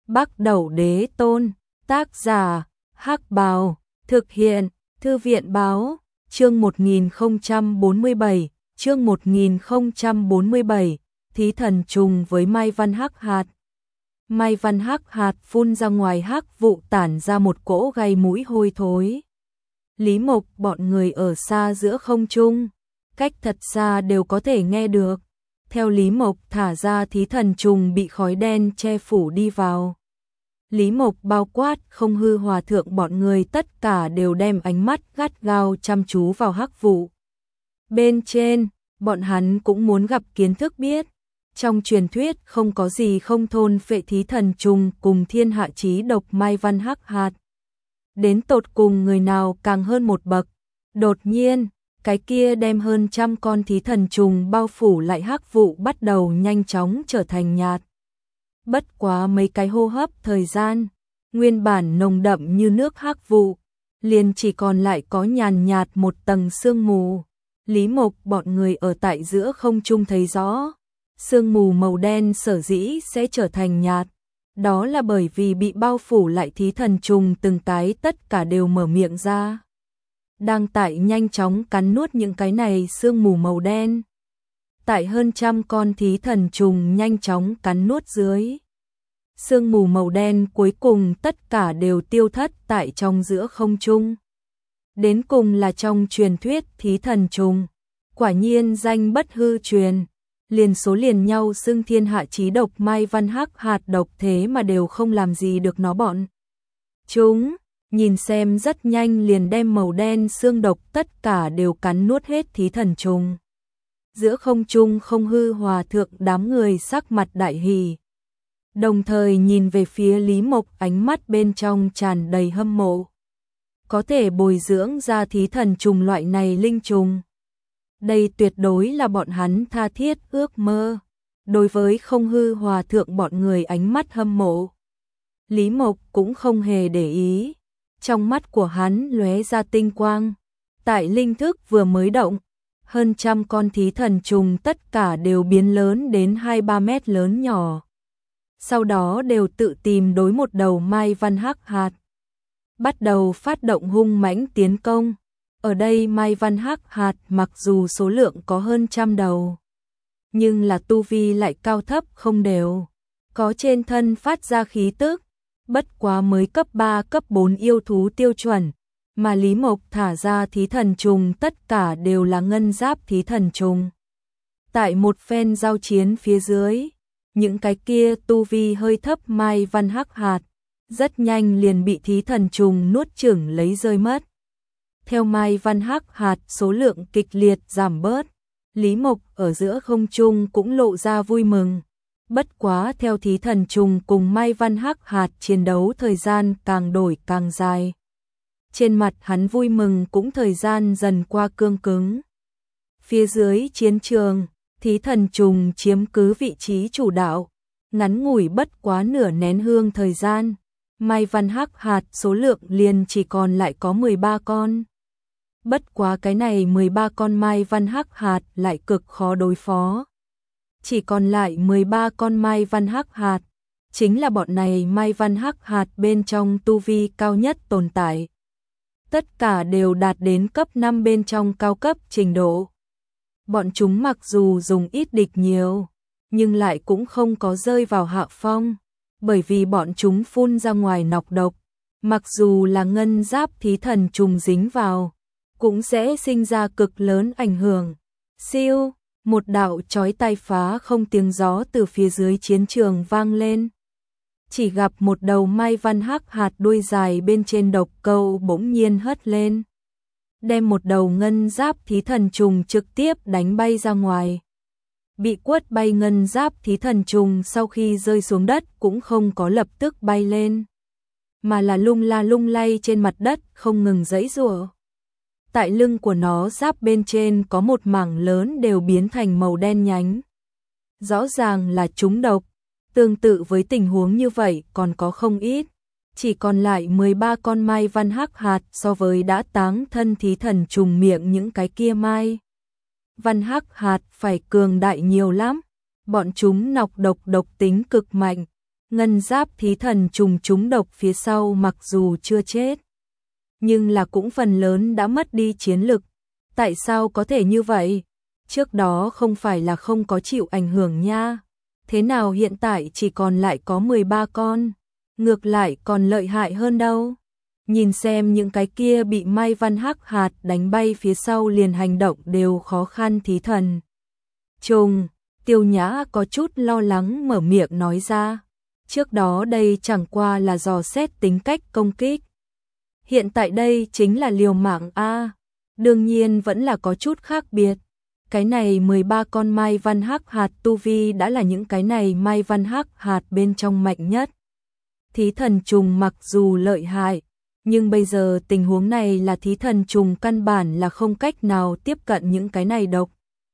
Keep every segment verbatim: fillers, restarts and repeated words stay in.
Bắc Đẩu Đế Tôn, tác giả, Hắc Bào, thực hiện, Thư viện Báo, chương một nghìn không trăm bốn mươi bảy, chương một nghìn không trăm bốn mươi bảy, thí thần trùng với Mai Văn Hắc hạt. Mai Văn Hắc hạt phun ra ngoài hắc vụ tản ra một cỗ gây mũi hôi thối. Lý Mộc bọn người ở xa giữa không trung, cách thật xa đều có thể nghe được. Theo Lý Mộc thả ra thí thần trùng bị khói đen che phủ đi vào. Lý Mộc bao quát không hư hòa thượng bọn người tất cả đều đem ánh mắt gắt gao chăm chú vào hắc vụ. Bên trên, bọn hắn cũng muốn gặp kiến thức biết. Trong truyền thuyết không có gì không thôn phệ thí thần trùng cùng thiên hạ chí độc Mai Văn Hắc hạt. Đến tột cùng người nào càng hơn một bậc. Đột nhiên, cái kia đem hơn trăm con thí thần trùng bao phủ lại hắc vụ bắt đầu nhanh chóng trở thành nhạt. Bất quá mấy cái hô hấp thời gian, nguyên bản nồng đậm như nước hắc vụ, liền chỉ còn lại có nhàn nhạt một tầng sương mù. Lý Mộc bọn người ở tại giữa không trung thấy rõ, sương mù màu đen sở dĩ sẽ trở thành nhạt, đó là bởi vì bị bao phủ lại thí thần trùng từng cái tất cả đều mở miệng ra. Đang tại nhanh chóng cắn nuốt những cái này sương mù màu đen. Tại hơn trăm con thí thần trùng nhanh chóng cắn nuốt dưới. Sương mù màu đen cuối cùng tất cả đều tiêu thất tại trong giữa không trung. Đến cùng là trong truyền thuyết thí thần trùng. Quả nhiên danh bất hư truyền. Liền số liền nhau xưng thiên hạ chí độc Mai Văn Hắc hạt độc thế mà đều không làm gì được nó bọn. Chúng, nhìn xem rất nhanh liền đem màu đen xương độc tất cả đều cắn nuốt hết thí thần trùng. Giữa không trung không hư hòa thượng đám người sắc mặt đại hỉ. Đồng thời nhìn về phía Lý Mộc ánh mắt bên trong tràn đầy hâm mộ. Có thể bồi dưỡng ra thí thần trùng loại này linh trùng. Đây tuyệt đối là bọn hắn tha thiết ước mơ. Đối với không hư hòa thượng bọn người ánh mắt hâm mộ, Lý Mộc cũng không hề để ý. Trong mắt của hắn lóe ra tinh quang. Tại linh thức vừa mới động, hơn trăm con thí thần trùng tất cả đều biến lớn đến hai ba mét lớn nhỏ. Sau đó đều tự tìm đối một đầu Mai Văn Hắc hạt. Bắt đầu phát động hung mãnh tiến công. Ở đây Mai Văn Hắc hạt mặc dù số lượng có hơn trăm đầu, nhưng là tu vi lại cao thấp không đều. Có trên thân phát ra khí tức, bất quá mới cấp ba cấp bốn yêu thú tiêu chuẩn. Mà Lý Mộc thả ra thí thần trùng tất cả đều là ngân giáp thí thần trùng. Tại một phen giao chiến phía dưới, những cái kia tu vi hơi thấp Mai Văn Hắc hạt, rất nhanh liền bị thí thần trùng nuốt chửng lấy rơi mất. Theo Mai Văn Hắc hạt số lượng kịch liệt giảm bớt, Lý Mộc ở giữa không trung cũng lộ ra vui mừng. Bất quá theo thí thần trùng cùng Mai Văn Hắc hạt chiến đấu thời gian càng đổi càng dài. Trên mặt hắn vui mừng cũng thời gian dần qua cương cứng. Phía dưới chiến trường, thí thần trùng chiếm cứ vị trí chủ đạo. Ngắn ngủi bất quá nửa nén hương thời gian, Mai Văn Hắc hạt số lượng liền chỉ còn lại có mười ba con. Bất quá cái này mười ba con Mai Văn Hắc hạt lại cực khó đối phó. Chỉ còn lại mười ba con Mai Văn Hắc hạt, chính là bọn này Mai Văn Hắc hạt bên trong tu vi cao nhất tồn tại. Tất cả đều đạt đến cấp năm bên trong cao cấp trình độ. Bọn chúng mặc dù dùng ít địch nhiều, nhưng lại cũng không có rơi vào hạ phong, bởi vì bọn chúng phun ra ngoài nọc độc. Mặc dù là ngân giáp thí thần trùng dính vào, cũng sẽ sinh ra cực lớn ảnh hưởng. Siêu, một đạo chói tai phá không tiếng gió từ phía dưới chiến trường vang lên. Chỉ gặp một đầu Mai Văn Hắc hạt đuôi dài bên trên độc câu bỗng nhiên hất lên, đem một đầu ngân giáp thí thần trùng trực tiếp đánh bay ra ngoài. Bị quất bay ngân giáp thí thần trùng sau khi rơi xuống đất cũng không có lập tức bay lên, mà là lung la lung lay trên mặt đất không ngừng giãy giụa. Tại lưng của nó giáp bên trên có một mảng lớn đều biến thành màu đen nhánh. Rõ ràng là trúng độc. Tương tự với tình huống như vậy còn có không ít. Chỉ còn lại mười ba con Mai Văn Hắc hạt so với đã táng thân thí thần trùng miệng những cái kia Mai Văn Hắc hạt phải cường đại nhiều lắm. Bọn chúng nọc độc độc tính cực mạnh. Ngân giáp thí thần trùng trúng độc phía sau mặc dù chưa chết, nhưng là cũng phần lớn đã mất đi chiến lực. Tại sao có thể như vậy? Trước đó không phải là không có chịu ảnh hưởng nha. Thế nào hiện tại chỉ còn lại có mười ba con? Ngược lại còn lợi hại hơn đâu. Nhìn xem những cái kia bị Mai Văn Hắc hạt đánh bay phía sau liền hành động đều khó khăn thí thần trùng, Tiêu Nhã có chút lo lắng mở miệng nói ra. Trước đó đây chẳng qua là dò xét tính cách công kích. Hiện tại đây chính là liều mạng a. Đương nhiên vẫn là có chút khác biệt. Cái này mười ba con Mai Văn Hắc hạt tu vi đã là những cái này Mai Văn Hắc hạt bên trong mạnh nhất. Thí thần trùng mặc dù lợi hại, nhưng bây giờ tình huống này là thí thần trùng căn bản là không cách nào tiếp cận những cái này độc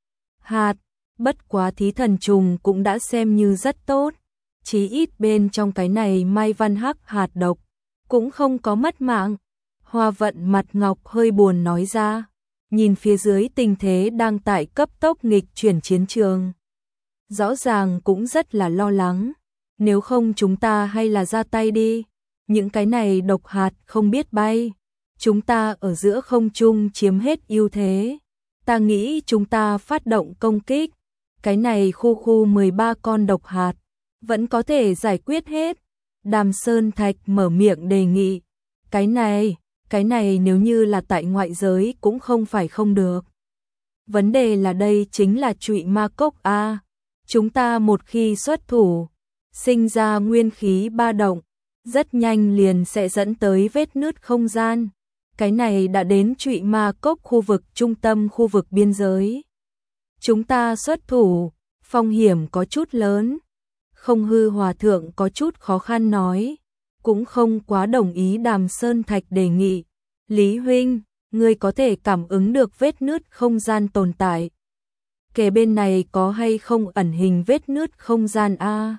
hạt. Bất quá thí thần trùng cũng đã xem như rất tốt. Chí ít bên trong cái này Mai Văn Hắc hạt độc cũng không có mất mạng. Hoa Vận mặt ngọc hơi buồn nói ra, nhìn phía dưới tình thế đang tại cấp tốc nghịch chuyển chiến trường. Rõ ràng cũng rất là lo lắng, nếu không chúng ta hay là ra tay đi, những cái này độc hạt không biết bay, chúng ta ở giữa không trung chiếm hết ưu thế. Ta nghĩ chúng ta phát động công kích, cái này khu khu mười ba con độc hạt, vẫn có thể giải quyết hết. Đàm Sơn Thạch mở miệng đề nghị, cái này... Cái này nếu như là tại ngoại giới cũng không phải không được. Vấn đề là đây chính là trụy ma cốc a. Chúng ta một khi xuất thủ, sinh ra nguyên khí ba động, rất nhanh liền sẽ dẫn tới vết nứt không gian. Cái này đã đến trụy ma cốc khu vực trung tâm khu vực biên giới. Chúng ta xuất thủ, phong hiểm có chút lớn. Không Hư Hòa Thượng có chút khó khăn nói. Cũng không quá đồng ý Đàm Sơn Thạch đề nghị. Lý huynh, ngươi có thể cảm ứng được vết nứt không gian tồn tại. Kề bên này có hay không ẩn hình vết nứt không gian a?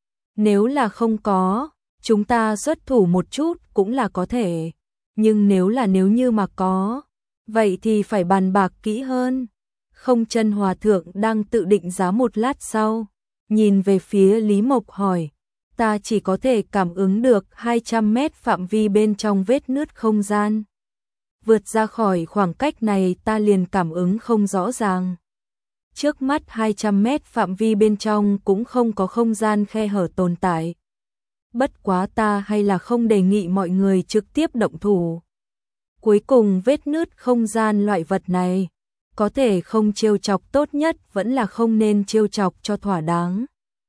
Nếu là không có, chúng ta xuất thủ một chút cũng là có thể. Nhưng nếu là nếu như mà có, vậy thì phải bàn bạc kỹ hơn. Không Chân Hòa Thượng đang tự định giá một lát sau, nhìn về phía Lý Mộc hỏi. Ta chỉ có thể cảm ứng được hai trăm mét phạm vi bên trong vết nứt không gian. Vượt ra khỏi khoảng cách này ta liền cảm ứng không rõ ràng. Trước mắt hai trăm mét phạm vi bên trong cũng không có không gian khe hở tồn tại. Bất quá ta hay là không đề nghị mọi người trực tiếp động thủ. Cuối cùng vết nứt không gian loại vật này, có thể không trêu chọc tốt nhất vẫn là không nên trêu chọc cho thỏa đáng.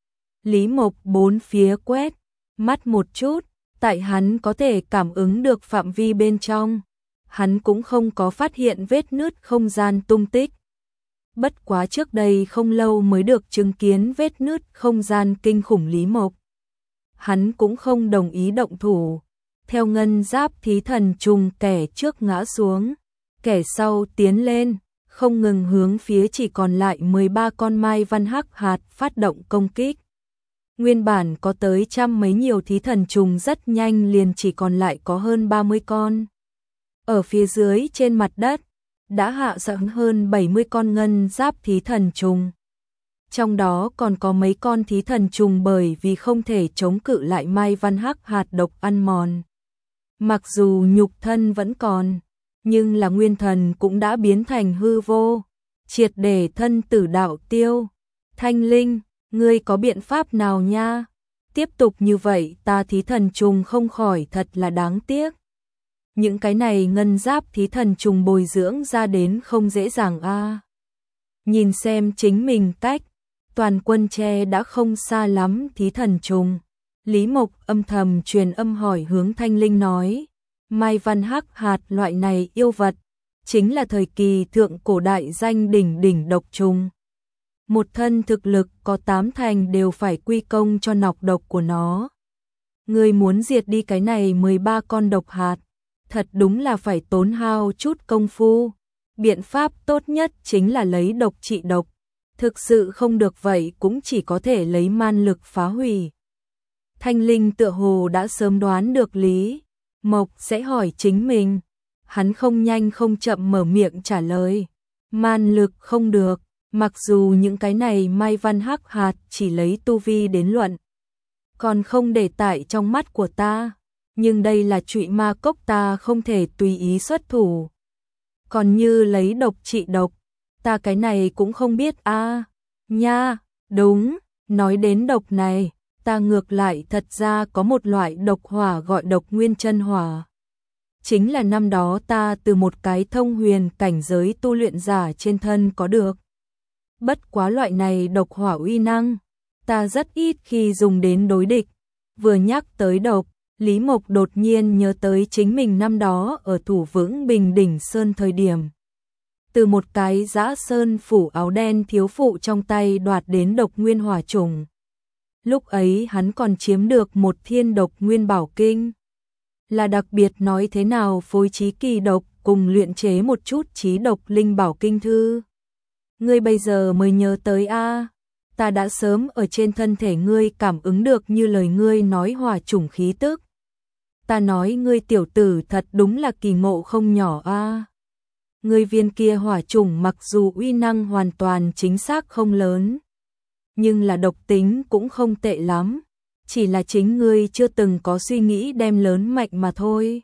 Lý Mộc bốn phía quét mắt một chút, tại hắn có thể cảm ứng được phạm vi bên trong, hắn cũng không có phát hiện vết nứt không gian tung tích. Bất quá trước đây không lâu mới được chứng kiến vết nứt không gian kinh khủng Lý Mộc. Hắn cũng không đồng ý động thủ. Theo ngân giáp thí thần trùng kẻ trước ngã xuống, kẻ sau tiến lên, không ngừng hướng phía chỉ còn lại mười ba con Mai Văn Hắc hạt phát động công kích. Nguyên bản có tới trăm mấy nhiều thí thần trùng rất nhanh liền chỉ còn lại có hơn ba mươi con. Ở phía dưới trên mặt đất, đã hạ sẵn hơn bảy mươi con ngân giáp thí thần trùng. Trong đó còn có mấy con thí thần trùng bởi vì không thể chống cự lại Mai Văn Hắc hạt độc ăn mòn. Mặc dù nhục thân vẫn còn, nhưng là nguyên thần cũng đã biến thành hư vô, triệt để thân tử đạo tiêu. Thanh Linh, ngươi có biện pháp nào nha? Tiếp tục như vậy ta thí thần trùng không khỏi thật là đáng tiếc. Những cái này ngân giáp thí thần trùng bồi dưỡng ra đến không dễ dàng a. À. Nhìn xem chính mình cách, toàn quân tre đã không xa lắm thí thần trùng. Lý Mộc âm thầm truyền âm hỏi hướng Thanh Linh nói, Mai Văn Hắc hạt loại này yêu vật, chính là thời kỳ thượng cổ đại danh đỉnh đỉnh độc trùng. Một thân thực lực có tám thành đều phải quy công cho nọc độc của nó. Người muốn diệt đi cái này mười ba con độc hạt, thật đúng là phải tốn hao chút công phu. Biện pháp tốt nhất chính là lấy độc trị độc. Thực sự không được vậy cũng chỉ có thể lấy man lực phá hủy. Thanh Linh tựa hồ đã sớm đoán được Lý Mộc sẽ hỏi chính mình. Hắn không nhanh không chậm mở miệng trả lời. Man lực không được, mặc dù những cái này Mai Văn Hắc hạt chỉ lấy tu vi đến luận. còn không để tại trong mắt của ta, nhưng đây là trụy ma cốc, ta không thể tùy ý xuất thủ. Còn như lấy độc trị độc, ta cái này cũng không biết a. À, nha, đúng, nói đến độc này, ta ngược lại thật ra có một loại độc hỏa gọi độc nguyên chân hỏa. Chính là năm đó ta từ một cái thông huyền cảnh giới tu luyện giả trên thân có được. Bất quá loại này độc hỏa uy năng, ta rất ít khi dùng đến đối địch. Vừa nhắc tới độc, Lý Mộc đột nhiên nhớ tới chính mình năm đó ở thủ vững Bình Đỉnh Sơn thời điểm. Từ một cái dã sơn phủ áo đen thiếu phụ trong tay đoạt đến độc nguyên hỏa trùng. Lúc ấy hắn còn chiếm được một thiên độc nguyên bảo kinh. Là đặc biệt nói thế nào phối trí kỳ độc cùng luyện chế một chút trí độc linh bảo kinh thư. Ngươi bây giờ mới nhớ tới a? À, ta đã sớm ở trên thân thể ngươi cảm ứng được như lời ngươi nói hỏa chủng khí tức. Ta nói ngươi tiểu tử thật đúng là kỳ ngộ không nhỏ a. À, ngươi viên kia hỏa chủng mặc dù uy năng hoàn toàn chính xác không lớn, nhưng là độc tính cũng không tệ lắm, chỉ là chính ngươi chưa từng có suy nghĩ đem lớn mạnh mà thôi.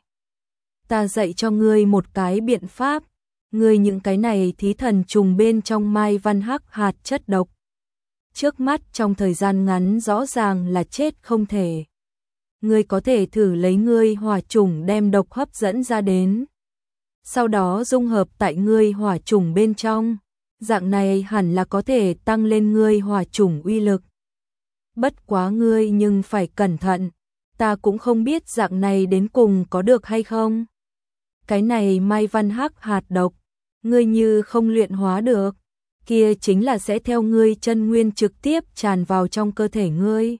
Ta dạy cho ngươi một cái biện pháp, ngươi những cái này thí thần trùng bên trong mai văn hắc hạt chất độc. Trước mắt trong thời gian ngắn rõ ràng là chết không thể. Ngươi có thể thử lấy ngươi hỏa trùng đem độc hấp dẫn ra đến. Sau đó dung hợp tại ngươi hỏa trùng bên trong. Dạng này hẳn là có thể tăng lên ngươi hỏa trùng uy lực. Bất quá ngươi nhưng phải cẩn thận. Ta cũng không biết dạng này đến cùng có được hay không. Cái này mai văn hắc hạt độc, ngươi như không luyện hóa được, kia chính là sẽ theo ngươi chân nguyên trực tiếp tràn vào trong cơ thể ngươi.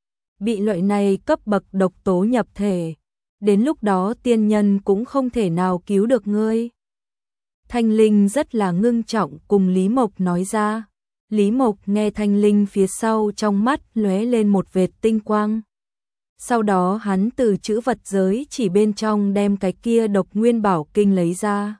Bị loại này cấp bậc độc tố nhập thể, đến lúc đó tiên nhân cũng không thể nào cứu được ngươi. Thanh Linh rất là ngưng trọng cùng Lý Mộc nói ra. Lý Mộc nghe Thanh Linh phía sau trong mắt lóe lên một vệt tinh quang. Sau đó hắn từ chữ vật giới chỉ bên trong đem cái kia độc nguyên bảo kinh lấy ra.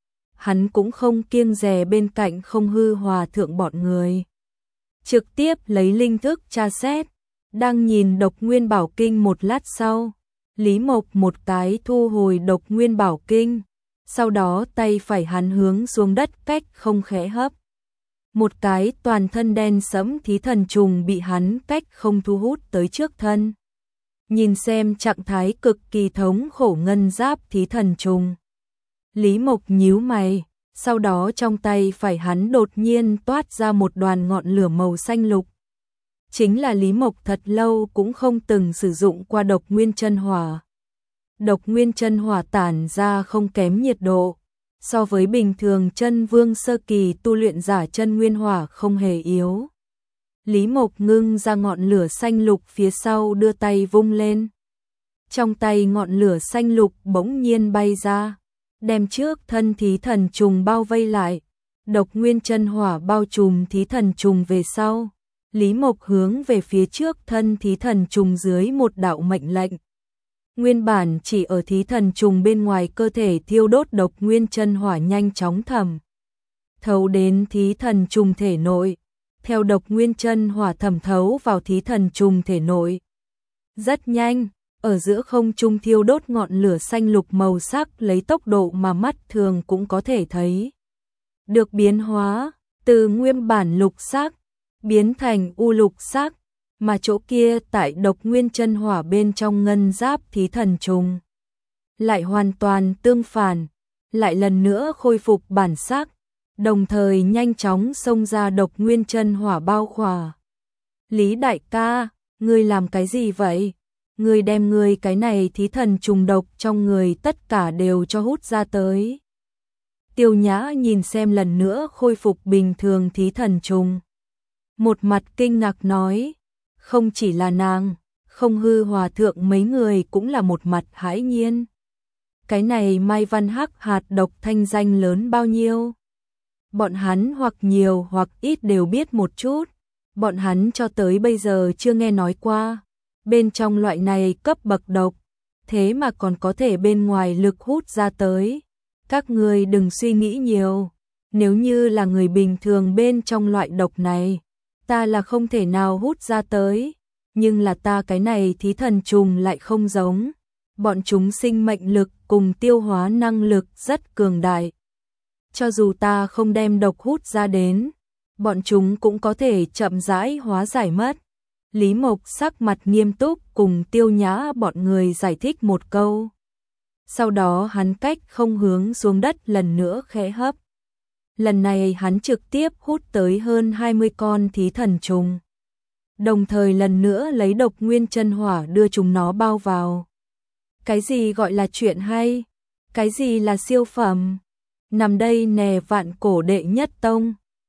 Hắn cũng không kiêng dè bên cạnh không hư hòa thượng bọn người. Trực tiếp lấy linh thức tra xét. Đang nhìn độc nguyên bảo kinh một lát sau, Lý Mộc một cái thu hồi độc nguyên bảo kinh. Sau đó tay phải hắn hướng xuống đất cách không khẽ hấp. Một cái toàn thân đen sẫm thí thần trùng bị hắn cách không thu hút tới trước thân. Nhìn xem trạng thái cực kỳ thống khổ ngân giáp thí thần trùng. Lý Mộc nhíu mày, sau đó trong tay phải hắn đột nhiên toát ra một đoàn ngọn lửa màu xanh lục. Chính là Lý Mộc thật lâu cũng không từng sử dụng qua độc nguyên chân hỏa. Độc nguyên chân hỏa tản ra không kém nhiệt độ, so với bình thường chân vương sơ kỳ tu luyện giả chân nguyên hỏa không hề yếu. Lý Mộc ngưng ra ngọn lửa xanh lục phía sau đưa tay vung lên. Trong tay ngọn lửa xanh lục bỗng nhiên bay ra, đem trước thân thí thần trùng bao vây lại. Độc nguyên chân hỏa bao trùm thí thần trùng về sau. Lý Mộc hướng về phía trước thân thí thần trùng dưới một đạo mệnh lệnh. Nguyên bản chỉ ở thí thần trùng bên ngoài cơ thể thiêu đốt độc nguyên chân hỏa nhanh chóng thẩm thấu đến thí thần trùng thể nội, theo độc nguyên chân hỏa thẩm thấu vào thí thần trùng thể nội. Rất nhanh, ở giữa không trung thiêu đốt ngọn lửa xanh lục màu sắc lấy tốc độ mà mắt thường cũng có thể thấy được biến hóa, từ nguyên bản lục sắc biến thành u lục sắc. Mà chỗ kia tại độc nguyên chân hỏa bên trong ngân giáp thí thần trùng lại hoàn toàn tương phản, lại lần nữa khôi phục bản sắc, đồng thời nhanh chóng xông ra độc nguyên chân hỏa bao khỏa. Lý đại ca, ngươi làm cái gì vậy? Ngươi đem ngươi cái này thí thần trùng độc trong người tất cả đều cho hút ra tới. Tiêu Nhã nhìn xem lần nữa khôi phục bình thường thí thần trùng, một mặt kinh ngạc nói. Không chỉ là nàng, không hư hòa thượng mấy người cũng là một mặt hãi nhiên. Cái này mai văn hắc hạt độc thanh danh lớn bao nhiêu? Bọn hắn hoặc nhiều hoặc ít đều biết một chút. Bọn hắn cho tới bây giờ chưa nghe nói qua. Bên trong loại này cấp bậc độc, thế mà còn có thể bên ngoài lực hút ra tới. Các người đừng suy nghĩ nhiều. Nếu như là người bình thường bên trong loại độc này, ta là không thể nào hút ra tới, Nhưng là ta cái này thí thần trùng lại không giống. Bọn chúng sinh mệnh lực cùng tiêu hóa năng lực rất cường đại. Cho dù ta không đem độc hút ra đến, bọn chúng cũng có thể chậm rãi hóa giải mất. Lý Mộc sắc mặt nghiêm túc cùng Tiêu Nhã bọn người giải thích một câu. Sau đó hắn cách không hướng xuống đất lần nữa khẽ hấp. Lần này hắn trực tiếp hút tới hơn hai mươi con thí thần trùng. Đồng thời lần nữa lấy độc nguyên chân hỏa đưa chúng nó bao vào. Cái gì gọi là chuyện hay? Cái gì là siêu phẩm? Nằm đây nè vạn cổ đệ nhất tông.